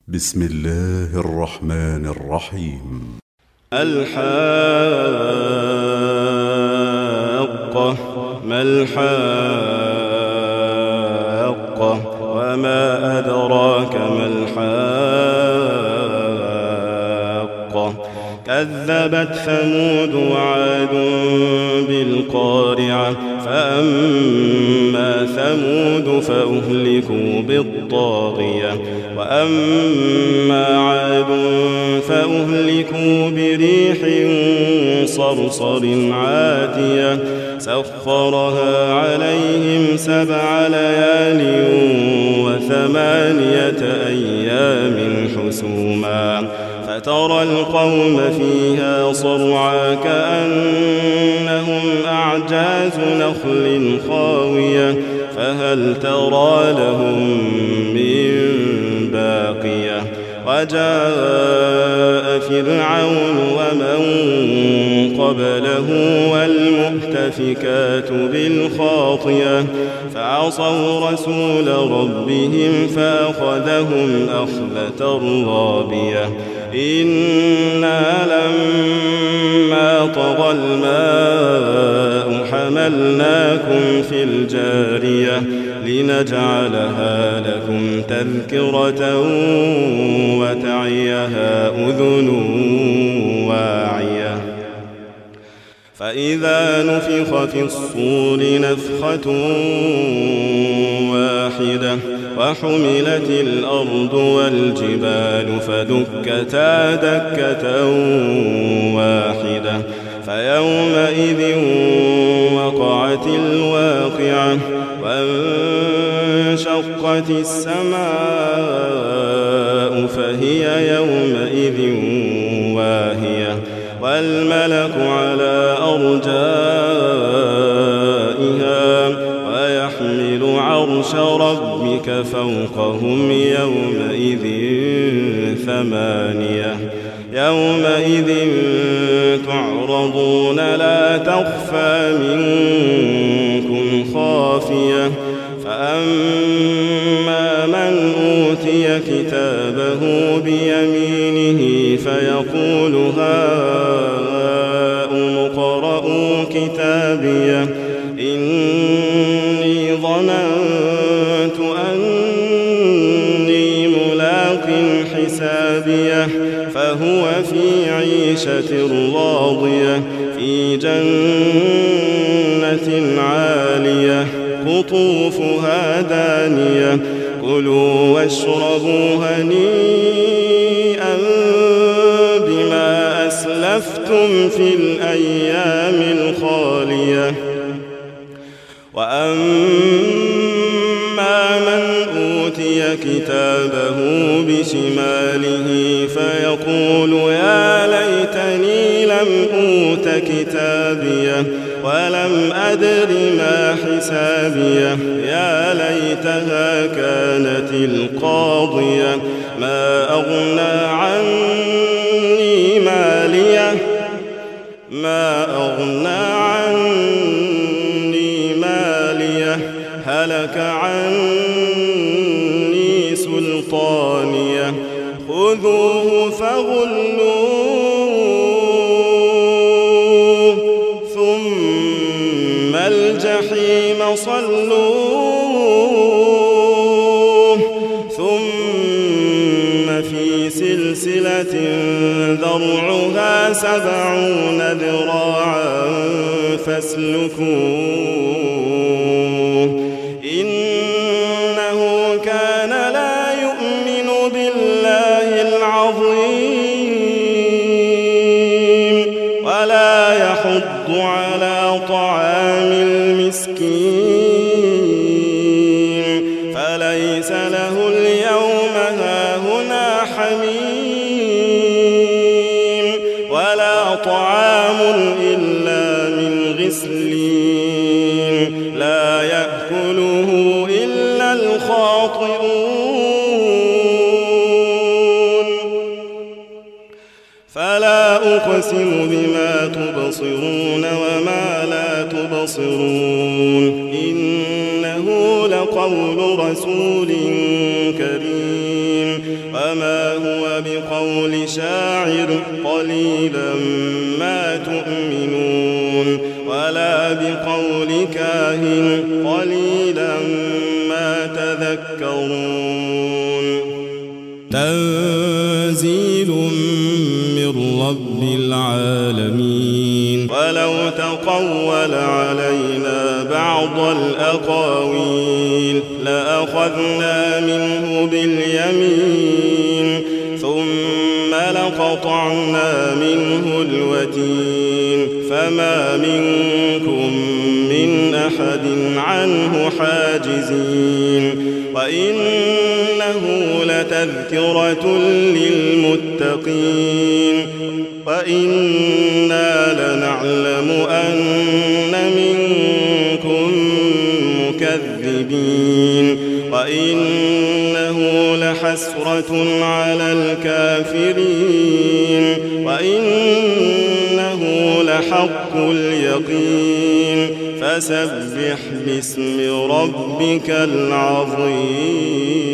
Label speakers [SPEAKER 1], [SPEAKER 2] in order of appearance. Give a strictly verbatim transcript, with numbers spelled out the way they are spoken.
[SPEAKER 1] بسم الله الرحمن الرحيم.
[SPEAKER 2] الحاقة ما الحاقة وما أدراك ما الحاقة كذبت ثمود وعاد بالقارعة فأما ثمود فأهلكوا بالطاغية وأما عاد فأهلكوا بريح صرصر عاتية سخرها عليهم سبع ليال وثمانية أيام حسوما فترى القوم فيها صرعى كأنهم أعجاز نخل خاوية فهل ترى لهم من باقية وجاء فرعون ومن قبله والمؤتفكات بالخاطية فعصوا رسول ربهم فأخذهم أخذة رابية إنا لما طغى الماء حملناكم في الجارية لنجعلها لكم تذكرة وتعيها أذن واعية فإذا نفخ في الصور نفخة واحدة وحملت الأرض والجبال فدكتا دكة واحدة فيومئذ وقعت الواقعة وانشقت السماء فهي يومئذ واهية والملك على أرجائها ويحمل عرش ربك فوقهم يومئذ ثمانية يومئذ تعرضون لا تخفى منكم خافية فأما من أوتي كتابه بيمينه فيقول هاؤم اقرءوا كتابيه إني ظننت أني ملاق حسابيه فهو في عيشة راضية في جنة عالية قطوفها دانية كلوا واشربوا هنيئا بما أسلفتم في الأيام الخالية وأما من أوتي كتابه بشماله فيقول يا ليتني لم أوت كتابيه ولم أدر ما حسابيه يا ليتها كانت القاضية ما أغنى عني ماليه ما أغنى عني ماليه هلك عني سلطانيه خذوه فغلوه ثم الجحيم صلوه ثم في سلسلة ذرعها سبعون ذراعا فاسلكوه إنه كان لا يؤمن بالله العظيم ولا يحض على طعام المسكين فليس له اليوم هاهنا حميم ولا طعام إلا من غسلين لا يأكله إلا الخاطئون فلا أقسم بما تبصرون وما لا تبصرون إنه لقول رسول كريم وما هو بقول شاعر قليلا ما تؤمنون ولا بقول كاهن قليلا ما تذكرون
[SPEAKER 3] تنزيل من رب العالمين
[SPEAKER 2] ولو تقول علينا بعض الأقاويل لأخذنا منه باليمين ثم لقطعنا منه الوتين فما منكم من أحد عنه حاجزين وإنه لتذكرة للمتقين وإنا لنعلم أن منكم مكذبين وإنه لحسرة على الكافرين وإنه لحق اليقين فسبح باسم ربك العظيم.